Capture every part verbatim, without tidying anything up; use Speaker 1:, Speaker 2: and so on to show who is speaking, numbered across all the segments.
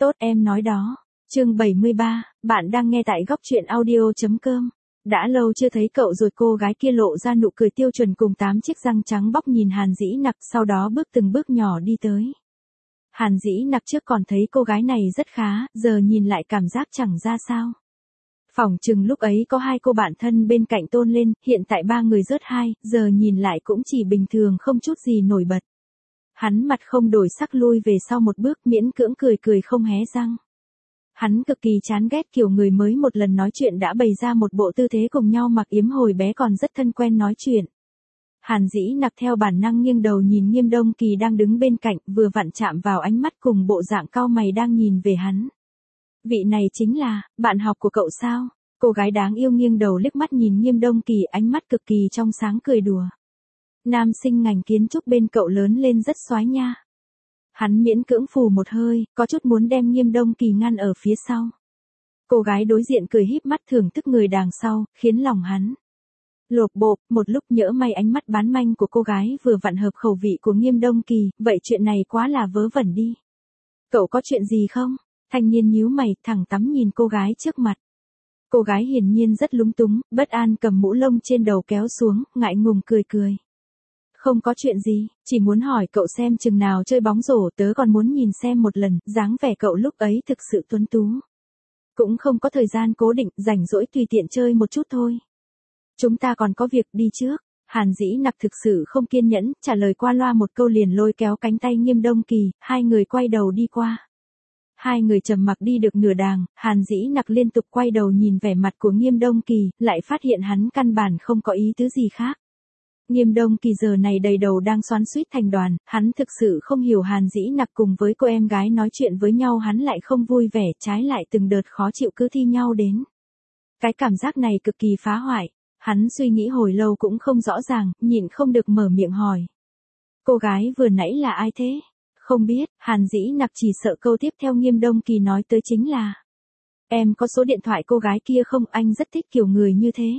Speaker 1: Tốt em nói đó. Chương bảy mươi ba, bạn đang nghe tại góc truyện audio chấm com. Đã lâu chưa thấy cậu rồi, cô gái kia lộ ra nụ cười tiêu chuẩn cùng tám chiếc răng trắng bóc nhìn Hàn Dĩ Nặc, sau đó bước từng bước nhỏ đi tới. Hàn Dĩ Nặc trước còn thấy cô gái này rất khá, giờ nhìn lại cảm giác chẳng ra sao. Phỏng chừng lúc ấy có hai cô bạn thân bên cạnh tôn lên, hiện tại ba người rớt hai, giờ nhìn lại cũng chỉ bình thường không chút gì nổi bật. Hắn mặt không đổi sắc lui về sau một bước, miễn cưỡng cười cười không hé răng. Hắn cực kỳ chán ghét kiểu người mới một lần nói chuyện đã bày ra một bộ tư thế cùng nhau mặc yếm hồi bé còn rất thân quen nói chuyện. Hàn Dĩ Nặc theo bản năng nghiêng đầu nhìn Nghiêm Đông Kỳ đang đứng bên cạnh, vừa vặn chạm vào ánh mắt cùng bộ dạng cau mày đang nhìn về hắn. Vị này chính là bạn học của cậu sao? Cô gái đáng yêu nghiêng đầu liếc mắt nhìn Nghiêm Đông Kỳ, ánh mắt cực kỳ trong sáng cười đùa. Nam sinh ngành kiến trúc bên cậu lớn lên rất xoái nha. Hắn miễn cưỡng phù một hơi, có chút muốn đem Nghiêm Đông Kỳ ngăn ở phía sau. Cô gái đối diện cười híp mắt thưởng thức người đằng sau, khiến lòng hắn lột bộp, một lúc nhỡ may ánh mắt bán manh của cô gái vừa vặn hợp khẩu vị của Nghiêm Đông Kỳ, vậy chuyện này quá là vớ vẩn đi. Cậu có chuyện gì không? Thanh niên nhíu mày, thẳng tắm nhìn cô gái trước mặt. Cô gái hiển nhiên rất lúng túng, bất an cầm mũ lông trên đầu kéo xuống, ngại ngùng cười cười. Không có chuyện gì, chỉ muốn hỏi cậu xem chừng nào chơi bóng rổ, tớ còn muốn nhìn xem một lần, dáng vẻ cậu lúc ấy thực sự tuấn tú. Cũng không có thời gian cố định, rảnh rỗi tùy tiện chơi một chút thôi. Chúng ta còn có việc, đi trước. Hàn Dĩ Nặc thực sự không kiên nhẫn, trả lời qua loa một câu liền lôi kéo cánh tay Nghiêm Đông Kỳ, hai người quay đầu đi qua. Hai người trầm mặc đi được nửa đàng, Hàn Dĩ Nặc liên tục quay đầu nhìn vẻ mặt của Nghiêm Đông Kỳ, lại phát hiện hắn căn bản không có ý tứ gì khác. Nghiêm Đông Kỳ giờ này đầy đầu đang xoắn xuýt thành đoàn, hắn thực sự không hiểu Hàn Dĩ Nặc cùng với cô em gái nói chuyện với nhau hắn lại không vui vẻ, trái lại từng đợt khó chịu cứ thi nhau đến. Cái cảm giác này cực kỳ phá hoại, hắn suy nghĩ hồi lâu cũng không rõ ràng, nhịn không được mở miệng hỏi. Cô gái vừa nãy là ai thế? Không biết, Hàn Dĩ Nặc chỉ sợ câu tiếp theo Nghiêm Đông Kỳ nói tới chính là: Em có số điện thoại cô gái kia không, anh rất thích kiểu người như thế.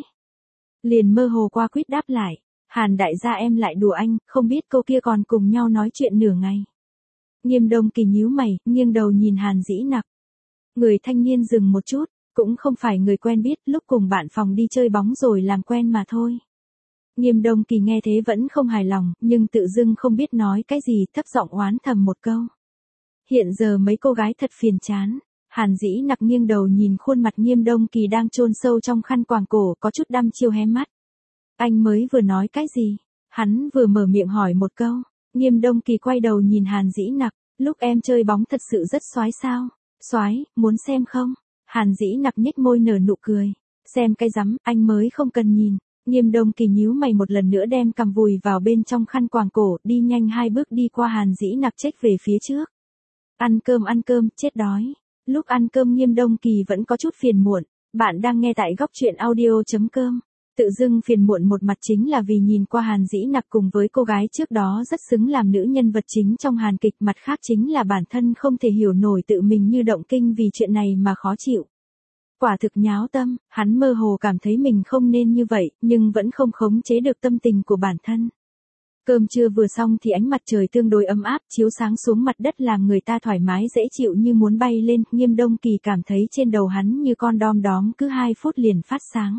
Speaker 1: Liền mơ hồ qua quýt đáp lại. Hàn đại gia em lại đùa anh, không biết cô kia còn cùng nhau nói chuyện nửa ngày. Nghiêm Đông Kỳ nhíu mày, nghiêng đầu nhìn Hàn Dĩ Nặc. Người thanh niên dừng một chút, cũng không phải người quen biết, lúc cùng bạn phòng đi chơi bóng rồi làm quen mà thôi. Nghiêm Đông Kỳ nghe thế vẫn không hài lòng, nhưng tự dưng không biết nói cái gì, thấp giọng oán thầm một câu. Hiện giờ mấy cô gái thật phiền chán. Hàn Dĩ Nặc nghiêng đầu nhìn khuôn mặt Nghiêm Đông Kỳ đang chôn sâu trong khăn quàng cổ, có chút đăm chiêu hé mắt. Anh mới vừa nói cái gì? Hắn vừa mở miệng hỏi một câu. Nghiêm Đông Kỳ quay đầu nhìn Hàn Dĩ Nặc, lúc em chơi bóng thật sự rất xoái sao? Xoái, muốn xem không? Hàn Dĩ Nặc nhếch môi nở nụ cười. Xem cái rắm, anh mới không cần nhìn. Nghiêm Đông Kỳ nhíu mày một lần nữa đem cằm vùi vào bên trong khăn quàng cổ, đi nhanh hai bước đi qua Hàn Dĩ Nặc chếch về phía trước. Ăn cơm ăn cơm, chết đói. Lúc ăn cơm Nghiêm Đông Kỳ vẫn có chút phiền muộn. Bạn đang nghe tại góc truyện audio chấm com. Tự dưng phiền muộn một mặt chính là vì nhìn qua Hàn Dĩ Nặc cùng với cô gái trước đó rất xứng làm nữ nhân vật chính trong Hàn kịch, mặt khác chính là bản thân không thể hiểu nổi tự mình như động kinh vì chuyện này mà khó chịu. Quả thực nháo tâm, hắn mơ hồ cảm thấy mình không nên như vậy, nhưng vẫn không khống chế được tâm tình của bản thân. Cơm trưa vừa xong thì ánh mặt trời tương đối ấm áp chiếu sáng xuống mặt đất làm người ta thoải mái dễ chịu như muốn bay lên. Nghiêm Đông Kỳ cảm thấy trên đầu hắn như con đom đóm cứ hai phút liền phát sáng.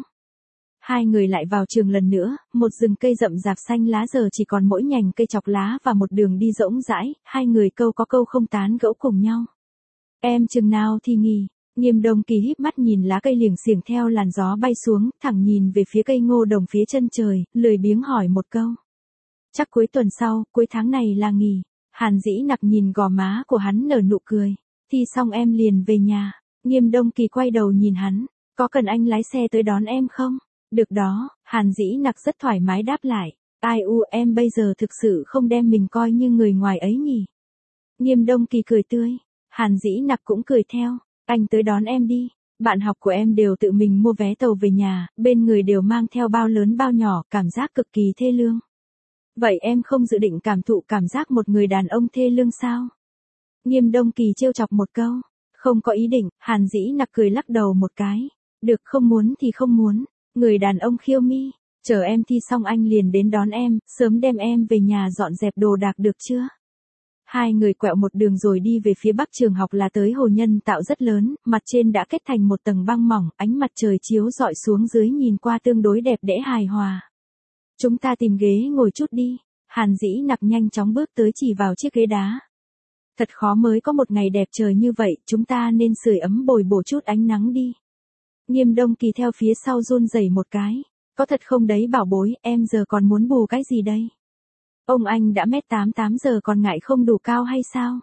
Speaker 1: Hai người lại vào trường lần nữa, một rừng cây rậm rạp xanh lá giờ chỉ còn mỗi nhành cây chọc lá và một đường đi rỗng rãi, hai người câu có câu không tán gẫu cùng nhau. Em chừng nào thì nghỉ? Nghiêm Đông Kỳ híp mắt nhìn lá cây liềng xiềng theo làn gió bay xuống, thẳng nhìn về phía cây ngô đồng phía chân trời, lười biếng hỏi một câu. Chắc cuối tuần sau, cuối tháng này là nghỉ. Hàn Dĩ Nặc nhìn gò má của hắn nở nụ cười. Thi xong em liền về nhà. Nghiêm Đông Kỳ quay đầu nhìn hắn. Có cần anh lái xe tới đón em không? Được đó, Hàn Dĩ Nặc rất thoải mái đáp lại. Ai u, em bây giờ thực sự không đem mình coi như người ngoài ấy nhỉ. Nghiêm Đông Kỳ cười tươi. Hàn Dĩ Nặc cũng cười theo. Anh tới đón em đi. Bạn học của em đều tự mình mua vé tàu về nhà, bên người đều mang theo bao lớn bao nhỏ, cảm giác cực kỳ thê lương. Vậy em không dự định cảm thụ cảm giác một người đàn ông thê lương sao? Nghiêm Đông Kỳ trêu chọc một câu. Không có ý định. Hàn Dĩ Nặc cười lắc đầu một cái. Được, không muốn thì không muốn. Người đàn ông khiêu mi. Chờ em thi xong anh liền đến đón em, sớm đem em về nhà dọn dẹp đồ đạc được chưa? Hai người quẹo một đường rồi đi về phía bắc trường học là tới hồ nhân tạo rất lớn, mặt trên đã kết thành một tầng băng mỏng, ánh mặt trời chiếu rọi xuống dưới nhìn qua tương đối đẹp đẽ hài hòa. Chúng ta tìm ghế ngồi chút đi, Hàn Dĩ Nặc nhanh chóng bước tới chỉ vào chiếc ghế đá. Thật khó mới có một ngày đẹp trời như vậy, chúng ta nên sưởi ấm bồi bổ chút ánh nắng đi. Nghiêm Đông Kỳ theo phía sau run rẩy một cái. Có thật không đấy bảo bối, em giờ còn muốn bù cái gì đây? Ông anh đã mét tám tám giờ còn ngại không đủ cao hay sao?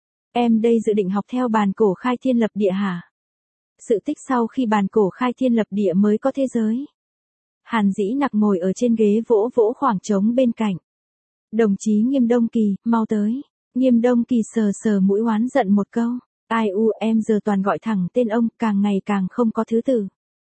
Speaker 1: Em đây dự định học theo bàn cổ khai thiên lập địa hả? Sự tích sau khi bàn cổ khai thiên lập địa mới có thế giới. Hàn Dĩ Nặc ngồi ở trên ghế vỗ vỗ khoảng trống bên cạnh. Đồng chí Nghiêm Đông Kỳ, mau tới. Nghiêm Đông Kỳ sờ sờ mũi oán giận một câu. Ai u em giờ toàn gọi thẳng tên ông, càng ngày càng không có thứ tự.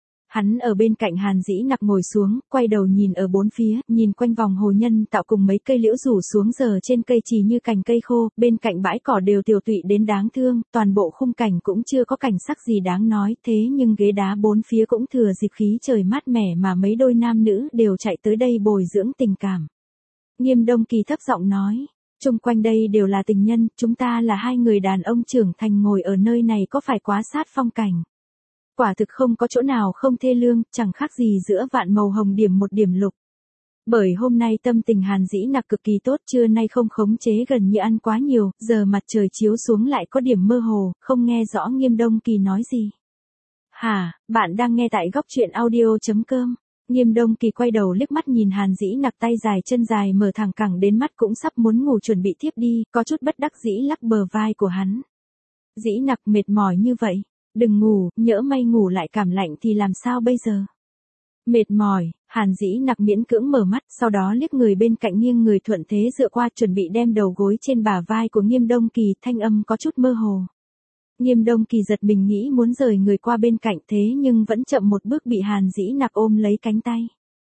Speaker 1: Hắn ở bên cạnh Hàn Dĩ Nặc ngồi xuống, quay đầu nhìn ở bốn phía, nhìn quanh vòng hồ nhân tạo cùng mấy cây liễu rủ xuống giờ trên cây chỉ như cành cây khô, bên cạnh bãi cỏ đều tiều tụy đến đáng thương, toàn bộ khung cảnh cũng chưa có cảnh sắc gì đáng nói, thế nhưng ghế đá bốn phía cũng thừa dịp khí trời mát mẻ mà mấy đôi nam nữ đều chạy tới đây bồi dưỡng tình cảm. Nghiêm Đông Kỳ thấp giọng nói, chung quanh đây đều là tình nhân, chúng ta là hai người đàn ông trưởng thành ngồi ở nơi này có phải quá sát phong cảnh. Quả thực không có chỗ nào không thê lương, chẳng khác gì giữa vạn màu hồng điểm một điểm lục. Bởi hôm nay tâm tình Hàn Dĩ Nặc cực kỳ tốt, trưa nay không khống chế gần như ăn quá nhiều, giờ mặt trời chiếu xuống lại có điểm mơ hồ, không nghe rõ Nghiêm Đông Kỳ nói gì. Hả, bạn đang nghe tại góc truyện audio chấm com. Nghiêm Đông Kỳ quay đầu liếc mắt nhìn Hàn Dĩ Nặc tay dài chân dài mở thẳng cẳng đến mắt cũng sắp muốn ngủ chuẩn bị tiếp đi, có chút bất đắc dĩ lắc bờ vai của hắn. Dĩ Nặc mệt mỏi như vậy. Đừng ngủ, nhỡ may ngủ lại cảm lạnh thì làm sao bây giờ? Mệt mỏi, Hàn Dĩ Nặc miễn cưỡng mở mắt, sau đó liếc người bên cạnh nghiêng người thuận thế dựa qua chuẩn bị đem đầu gối trên bả vai của Nghiêm Đông Kỳ, thanh âm có chút mơ hồ. Nghiêm Đông Kỳ giật mình nghĩ muốn rời người qua bên cạnh thế nhưng vẫn chậm một bước bị Hàn Dĩ Nặc ôm lấy cánh tay.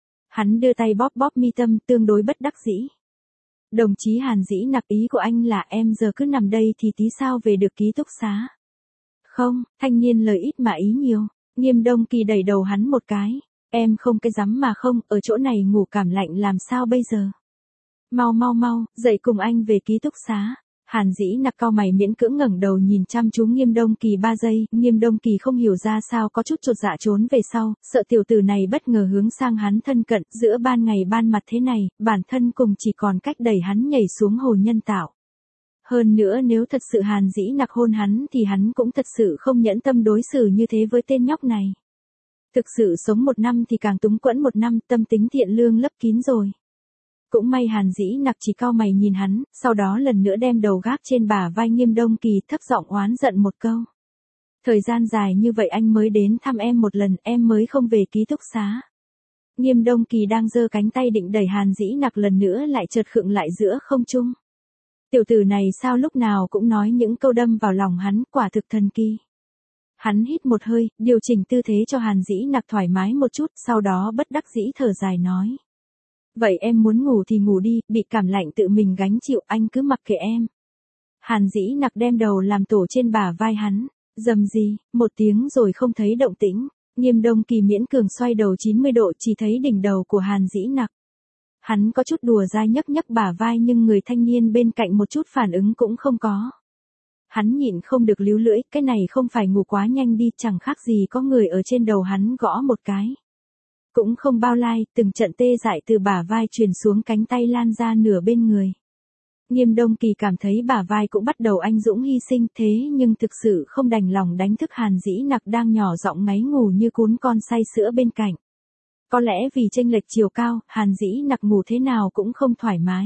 Speaker 1: Hắn đưa tay bóp bóp mi tâm tương đối bất đắc dĩ. Đồng chí Hàn Dĩ Nặc, ý của anh là em giờ cứ nằm đây thì tí sao về được ký túc xá? Không, thanh niên lời ít mà ý nhiều. Nghiêm Đông Kỳ đẩy đầu hắn một cái. Em không cái dám mà không, ở chỗ này ngủ cảm lạnh làm sao bây giờ? Mau mau mau, dậy cùng anh về ký túc xá. Hàn Dĩ Nặc cau mày miễn cưỡng ngẩng đầu nhìn chăm chú Nghiêm Đông Kỳ ba giây, Nghiêm Đông Kỳ không hiểu ra sao có chút chột dạ trốn về sau, sợ tiểu tử này bất ngờ hướng sang hắn thân cận, giữa ban ngày ban mặt thế này, bản thân cùng chỉ còn cách đẩy hắn nhảy xuống hồ nhân tạo. Hơn nữa nếu thật sự Hàn Dĩ Nặc hôn hắn thì hắn cũng thật sự không nhẫn tâm đối xử như thế với tên nhóc này. Thực sự sống một năm thì càng túng quẫn một năm, tâm tính thiện lương lấp kín rồi. Cũng may Hàn Dĩ Nặc chỉ cau mày nhìn hắn, sau đó lần nữa đem đầu gác trên bả vai Nghiêm Đông Kỳ, thấp giọng oán giận một câu. Thời gian dài như vậy anh mới đến thăm em một lần, em mới không về ký túc xá. Nghiêm Đông Kỳ đang giơ cánh tay định đẩy Hàn Dĩ Nặc lần nữa lại chợt khựng lại giữa không trung. Tiểu tử này sao lúc nào cũng nói những câu đâm vào lòng hắn, quả thực thần kỳ. Hắn hít một hơi, điều chỉnh tư thế cho Hàn Dĩ Nặc thoải mái một chút, sau đó bất đắc dĩ thở dài nói. Vậy em muốn ngủ thì ngủ đi, bị cảm lạnh tự mình gánh chịu, anh cứ mặc kệ em. Hàn Dĩ Nặc đem đầu làm tổ trên bả vai hắn, rầm gì, một tiếng rồi không thấy động tĩnh. Nghiêm Đông Kỳ miễn cường xoay đầu chín mươi độ chỉ thấy đỉnh đầu của Hàn Dĩ Nặc. Hắn có chút đùa dai nhấc nhấc bả vai nhưng người thanh niên bên cạnh một chút phản ứng cũng không có. Hắn nhịn không được líu lưỡi, cái này không phải ngủ quá nhanh đi, chẳng khác gì có người ở trên đầu hắn gõ một cái. Cũng không bao lai, từng trận tê dại từ bả vai truyền xuống cánh tay lan ra nửa bên người. Nghiêm Đông Kỳ cảm thấy bả vai cũng bắt đầu anh dũng hy sinh thế nhưng thực sự không đành lòng đánh thức Hàn Dĩ Nặc đang nhỏ giọng ngáy ngủ như cún con say sữa bên cạnh. Có lẽ vì chênh lệch chiều cao, Hàn Dĩ Nặc ngủ thế nào cũng không thoải mái.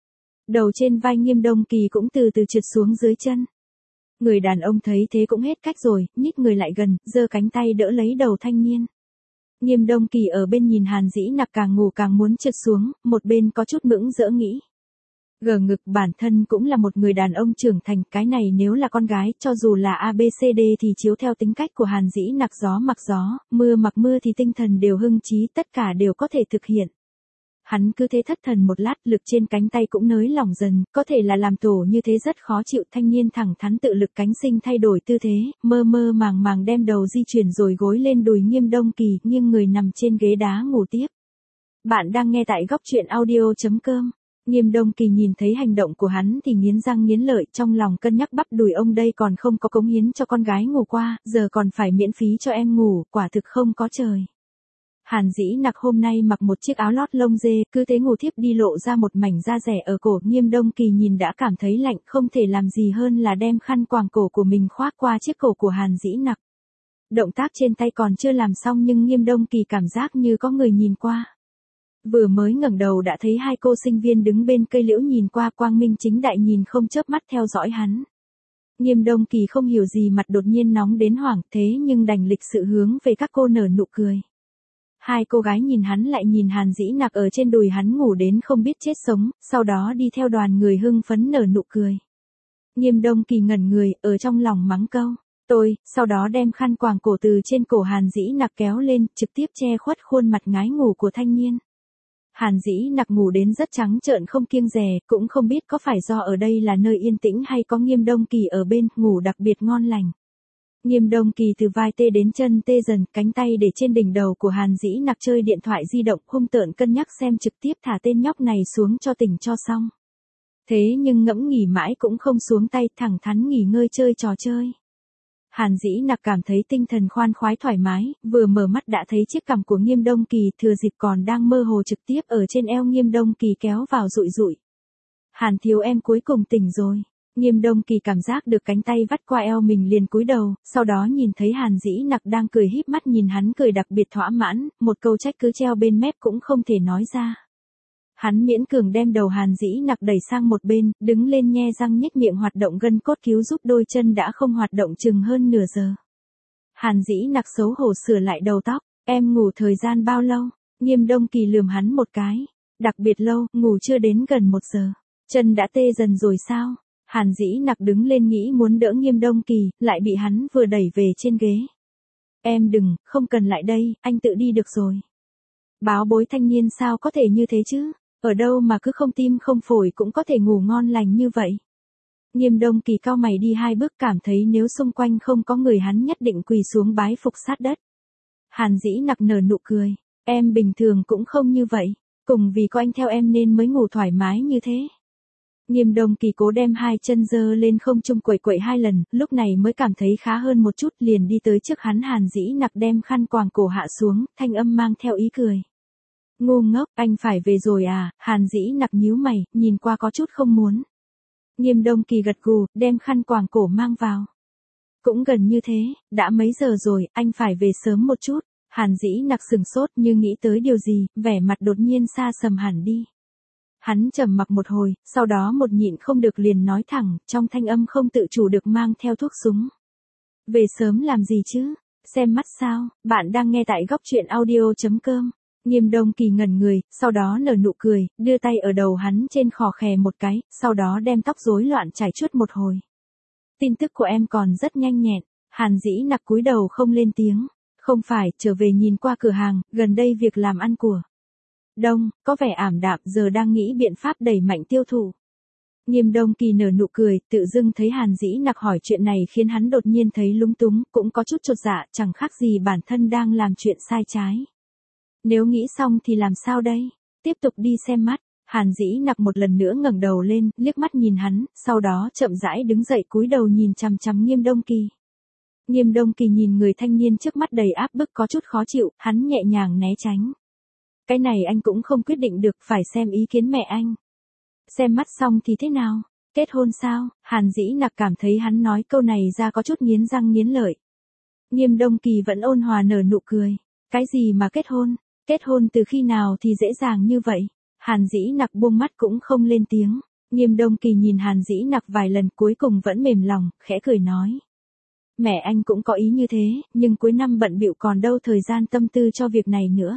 Speaker 1: Đầu trên vai Nghiêm Đông Kỳ cũng từ từ trượt xuống dưới chân. Người đàn ông thấy thế cũng hết cách rồi, nhích người lại gần, giơ cánh tay đỡ lấy đầu thanh niên. Nghiêm Đông Kỳ ở bên nhìn Hàn Dĩ Nặc càng ngủ càng muốn trượt xuống, một bên có chút mững dỡ nghĩ. Gờ ngực bản thân cũng là một người đàn ông trưởng thành, cái này nếu là con gái, cho dù là a bê xê đê thì chiếu theo tính cách của Hàn Dĩ Nặc gió mặc gió, mưa mặc mưa thì tinh thần đều hưng trí, tất cả đều có thể thực hiện. Hắn cứ thế thất thần một lát, lực trên cánh tay cũng nới lỏng dần, có thể là làm tổ như thế rất khó chịu, thanh niên thẳng thắn tự lực cánh sinh thay đổi tư thế, mơ mơ màng màng đem đầu di chuyển rồi gối lên đùi Nghiêm Đông Kỳ, nghiêng người nằm trên ghế đá ngủ tiếp. Bạn đang nghe tại góc truyện audio chấm com. Nghiêm Đông Kỳ nhìn thấy hành động của hắn thì nghiến răng nghiến lợi, trong lòng cân nhắc bắp đùi ông đây còn không có cống hiến cho con gái ngủ qua, giờ còn phải miễn phí cho em ngủ, quả thực không có trời. Hàn Dĩ Nặc hôm nay mặc một chiếc áo lót lông dê, cứ thế ngủ thiếp đi lộ ra một mảnh da rẻ ở cổ. Nghiêm Đông Kỳ nhìn đã cảm thấy lạnh, không thể làm gì hơn là đem khăn quàng cổ của mình khoác qua chiếc cổ của Hàn Dĩ Nặc. Động tác trên tay còn chưa làm xong nhưng Nghiêm Đông Kỳ cảm giác như có người nhìn qua. Vừa mới ngẩng đầu đã thấy hai cô sinh viên đứng bên cây liễu nhìn qua, quang minh chính đại nhìn không chớp mắt theo dõi hắn. Nghiêm Đông Kỳ không hiểu gì mặt đột nhiên nóng đến hoảng, thế nhưng đành lịch sự hướng về các cô nở nụ cười. Hai cô gái nhìn hắn lại nhìn Hàn Dĩ Nặc ở trên đùi hắn ngủ đến không biết chết sống, sau đó đi theo đoàn người hưng phấn nở nụ cười. Nghiêm Đông Kỳ ngẩn người, ở trong lòng mắng câu, tôi, sau đó đem khăn quàng cổ từ trên cổ Hàn Dĩ Nặc kéo lên, trực tiếp che khuất khuôn mặt ngái ngủ của thanh niên. Hàn Dĩ Nặc ngủ đến rất trắng trợn không kiêng dè, cũng không biết có phải do ở đây là nơi yên tĩnh hay có Nghiêm Đông Kỳ ở bên, ngủ đặc biệt ngon lành. Nghiêm Đông Kỳ từ vai tê đến chân tê dần, cánh tay để trên đỉnh đầu của Hàn Dĩ Nặc chơi điện thoại di động, hung tợn cân nhắc xem trực tiếp thả tên nhóc này xuống cho tỉnh cho xong. Thế nhưng ngẫm nghỉ mãi cũng không xuống tay, thẳng thắn nghỉ ngơi chơi trò chơi. Hàn Dĩ Nặc cảm thấy tinh thần khoan khoái thoải mái, vừa mở mắt đã thấy chiếc cằm của Nghiêm Đông Kỳ, thừa dịp còn đang mơ hồ trực tiếp ở trên eo Nghiêm Đông Kỳ kéo vào dụi dụi. Hàn thiếu em cuối cùng tỉnh rồi. Nghiêm Đông Kỳ cảm giác được cánh tay vắt qua eo mình liền cúi đầu, sau đó nhìn thấy Hàn Dĩ Nặc đang cười híp mắt nhìn hắn cười đặc biệt thỏa mãn, một câu trách cứ treo bên mép cũng không thể nói ra. Hắn miễn cường đem đầu Hàn Dĩ Nặc đẩy sang một bên, đứng lên nhe răng nhếch miệng hoạt động gân cốt cứu giúp đôi chân đã không hoạt động chừng hơn nửa giờ. Hàn Dĩ Nặc xấu hổ sửa lại đầu tóc, em ngủ thời gian bao lâu? Nghiêm Đông Kỳ lườm hắn một cái, đặc biệt lâu, ngủ chưa đến gần một giờ. Chân đã tê dần rồi sao? Hàn Dĩ Nặc đứng lên nghĩ muốn đỡ Nghiêm Đông Kỳ, lại bị hắn vừa đẩy về trên ghế. Em đừng, không cần lại đây, anh tự đi được rồi. Báo bối thanh niên sao có thể như thế chứ? Ở đâu mà cứ không tim không phổi cũng có thể ngủ ngon lành như vậy. Nghiêm Đông Kỳ cau mày đi hai bước, cảm thấy nếu xung quanh không có người hắn nhất định quỳ xuống bái phục sát đất. Hàn Dĩ Nặc nở nụ cười, em bình thường cũng không như vậy, cùng vì có anh theo em nên mới ngủ thoải mái như thế. Nghiêm Đông Kỳ cố đem hai chân giơ lên không trung quẩy quẩy hai lần, lúc này mới cảm thấy khá hơn một chút, liền đi tới trước hắn. Hàn Dĩ Nặc đem khăn quàng cổ hạ xuống, thanh âm mang theo ý cười. Ngu ngốc, anh phải về rồi à? Hàn Dĩ Nặc nhíu mày, nhìn qua có chút không muốn. Nghiêm Đông Kỳ gật gù, đem khăn quàng cổ mang vào. Cũng gần như thế, đã mấy giờ rồi, anh phải về sớm một chút. Hàn Dĩ Nặc sừng sốt như nghĩ tới điều gì, vẻ mặt đột nhiên xa sầm hẳn đi. Hắn trầm mặc một hồi, sau đó một nhịn không được liền nói thẳng, trong thanh âm không tự chủ được mang theo thuốc súng. Về sớm làm gì chứ? Xem mắt sao? Bạn đang nghe tại góc truyện audio chấm com. Nghiêm Đông Kỳ ngẩn người, sau đó nở nụ cười, đưa tay ở đầu hắn trên khò khè một cái, sau đó đem tóc rối loạn chải chuốt một hồi. Tin tức của em còn rất nhanh nhẹn. Hàn Dĩ Nặc cúi đầu không lên tiếng. Không phải, trở về nhìn qua cửa hàng, gần đây việc làm ăn của Đông, có vẻ ảm đạm, giờ đang nghĩ biện pháp đẩy mạnh tiêu thụ. Nghiêm Đông Kỳ nở nụ cười, tự dưng thấy Hàn Dĩ Nặc hỏi chuyện này khiến hắn đột nhiên thấy lúng túng, cũng có chút chột dạ, chẳng khác gì bản thân đang làm chuyện sai trái. Nếu nghĩ xong thì làm sao đây? Tiếp tục đi xem mắt. Hàn Dĩ Nặc một lần nữa ngẩng đầu lên, liếc mắt nhìn hắn, sau đó chậm rãi đứng dậy cúi đầu nhìn chằm chằm Nghiêm Đông Kỳ. Nghiêm Đông Kỳ nhìn người thanh niên trước mắt đầy áp bức có chút khó chịu, hắn nhẹ nhàng né tránh. Cái này anh cũng không quyết định được, phải xem ý kiến mẹ anh. Xem mắt xong thì thế nào? Kết hôn sao? Hàn Dĩ Nặc cảm thấy hắn nói câu này ra có chút nghiến răng nghiến lợi. Nghiêm Đông Kỳ vẫn ôn hòa nở nụ cười. Cái gì mà kết hôn? Kết hôn từ khi nào thì dễ dàng như vậy? Hàn Dĩ Nặc buông mắt cũng không lên tiếng. Nghiêm Đông Kỳ nhìn Hàn Dĩ Nặc vài lần cuối cùng vẫn mềm lòng, khẽ cười nói. Mẹ anh cũng có ý như thế, nhưng cuối năm bận bịu còn đâu thời gian tâm tư cho việc này nữa.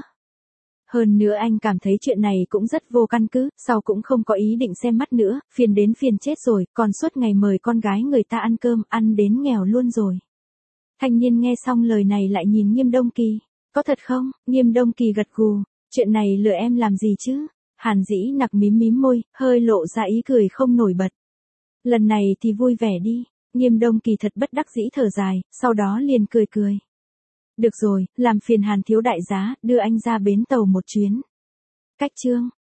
Speaker 1: Hơn nữa anh cảm thấy chuyện này cũng rất vô căn cứ, sau cũng không có ý định xem mắt nữa, phiền đến phiền chết rồi, còn suốt ngày mời con gái người ta ăn cơm, ăn đến nghèo luôn rồi. Thanh niên nghe xong lời này lại nhìn Nghiêm Đông Kỳ. Có thật không? Nghiêm Đông Kỳ gật gù. Chuyện này lừa em làm gì chứ? Hàn Dĩ Nặc mím mím môi, hơi lộ ra ý cười không nổi bật. Lần này thì vui vẻ đi. Nghiêm Đông Kỳ thật bất đắc dĩ thở dài, sau đó liền cười cười. Được rồi, làm phiền Hàn thiếu đại giá, đưa anh ra bến tàu một chuyến. Cách chương.